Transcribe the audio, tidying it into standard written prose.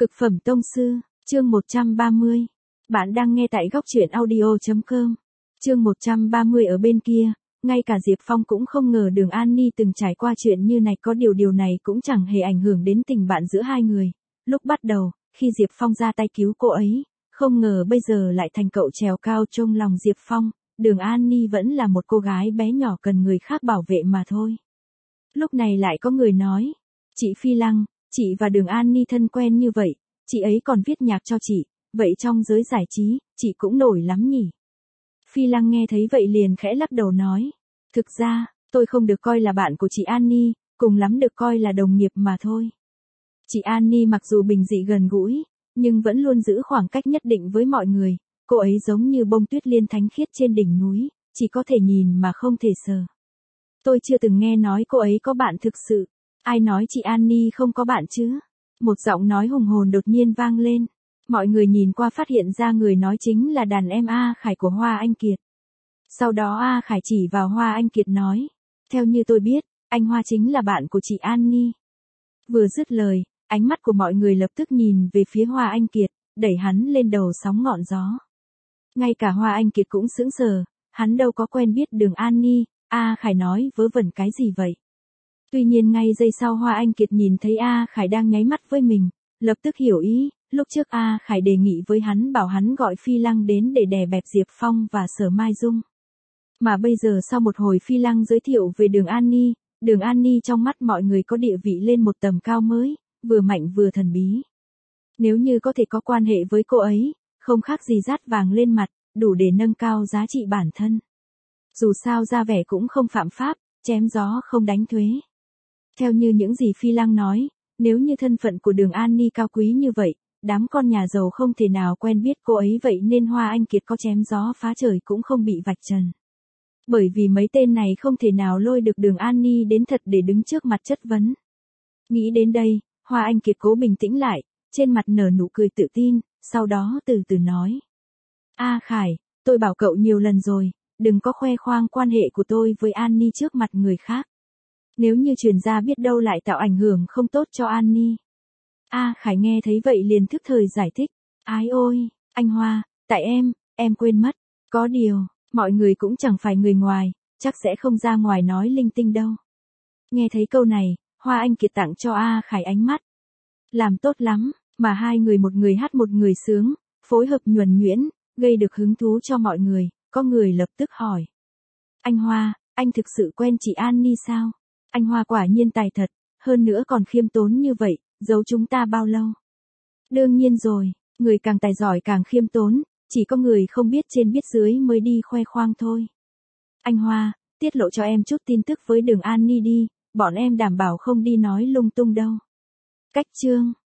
Cực phẩm tông sư, chương 130. Bạn đang nghe tại góc truyện audio.com. Chương 130 ở bên kia, ngay cả Diệp Phong cũng không ngờ Đường An Ni từng trải qua chuyện như này, có điều này cũng chẳng hề ảnh hưởng đến tình bạn giữa hai người. Lúc bắt đầu, khi Diệp Phong ra tay cứu cô ấy, không ngờ bây giờ lại thành cậu trèo cao trong lòng Diệp Phong. Đường An Ni vẫn là một cô gái bé nhỏ cần người khác bảo vệ mà thôi. Lúc này lại có người nói, chị Phi Lăng, chị và Đường An Ni thân quen như vậy, chị ấy còn viết nhạc cho chị, vậy trong giới giải trí, chị cũng nổi lắm nhỉ? Phi Lăng nghe thấy vậy liền khẽ lắc đầu nói, thực ra, tôi không được coi là bạn của chị An Ni, cùng lắm được coi là đồng nghiệp mà thôi. Chị An Ni mặc dù bình dị gần gũi, nhưng vẫn luôn giữ khoảng cách nhất định với mọi người, cô ấy giống như bông tuyết liên thánh khiết trên đỉnh núi, chỉ có thể nhìn mà không thể sờ. Tôi chưa từng nghe nói cô ấy có bạn thực sự. Ai nói chị An Ni không có bạn chứ? Một giọng nói hùng hồn đột nhiên vang lên. Mọi người nhìn qua phát hiện ra người nói chính là đàn em A Khải của Hoa Anh Kiệt. Sau đó A Khải chỉ vào Hoa Anh Kiệt nói, theo như tôi biết, anh Hoa chính là bạn của chị An Ni. Vừa dứt lời, ánh mắt của mọi người lập tức nhìn về phía Hoa Anh Kiệt, đẩy hắn lên đầu sóng ngọn gió. Ngay cả Hoa Anh Kiệt cũng sững sờ, hắn đâu có quen biết Đường An Ni. A Khải nói vớ vẩn cái gì vậy? Tuy nhiên ngay giây sau Hoa Anh Kiệt nhìn thấy A Khải đang nháy mắt với mình, lập tức hiểu ý, lúc trước A Khải đề nghị với hắn bảo hắn gọi Phi Lăng đến để đè bẹp Diệp Phong và Sở Mai Dung. Mà bây giờ sau một hồi Phi Lăng giới thiệu về Đường An Ni trong mắt mọi người có địa vị lên một tầm cao mới, vừa mạnh vừa thần bí. Nếu như có thể có quan hệ với cô ấy, không khác gì dát vàng lên mặt, đủ để nâng cao giá trị bản thân. Dù sao ra vẻ cũng không phạm pháp, chém gió không đánh thuế. Theo như những gì Phi Lăng nói, nếu như thân phận của Đường An Ni cao quý như vậy, đám con nhà giàu không thể nào quen biết cô ấy, vậy nên Hoa Anh Kiệt có chém gió phá trời cũng không bị vạch trần. Bởi vì mấy tên này không thể nào lôi được Đường An Ni đến thật để đứng trước mặt chất vấn. Nghĩ đến đây, Hoa Anh Kiệt cố bình tĩnh lại, trên mặt nở nụ cười tự tin, sau đó từ từ nói. A Khải, tôi bảo cậu nhiều lần rồi, đừng có khoe khoang quan hệ của tôi với An Ni trước mặt người khác. Nếu như truyền ra biết đâu lại tạo ảnh hưởng không tốt cho An Ni. A Khải nghe thấy vậy liền thức thời giải thích. Ái ôi, anh Hoa, tại em quên mất. Có điều, mọi người cũng chẳng phải người ngoài, chắc sẽ không ra ngoài nói linh tinh đâu. Nghe thấy câu này, Hoa Anh Kiệt tặng cho A Khải ánh mắt. Làm tốt lắm, mà hai người một người hát một người sướng, phối hợp nhuần nhuyễn, gây được hứng thú cho mọi người. Có người lập tức hỏi. Anh Hoa, anh thực sự quen chị An Ni sao? Anh Hoa quả nhiên tài thật, hơn nữa còn khiêm tốn như vậy, giấu chúng ta bao lâu? Đương nhiên rồi, người càng tài giỏi càng khiêm tốn, chỉ có người không biết trên biết dưới mới đi khoe khoang thôi. Anh Hoa, tiết lộ cho em chút tin tức với Đường An Ni đi, bọn em đảm bảo không đi nói lung tung đâu. Cách chương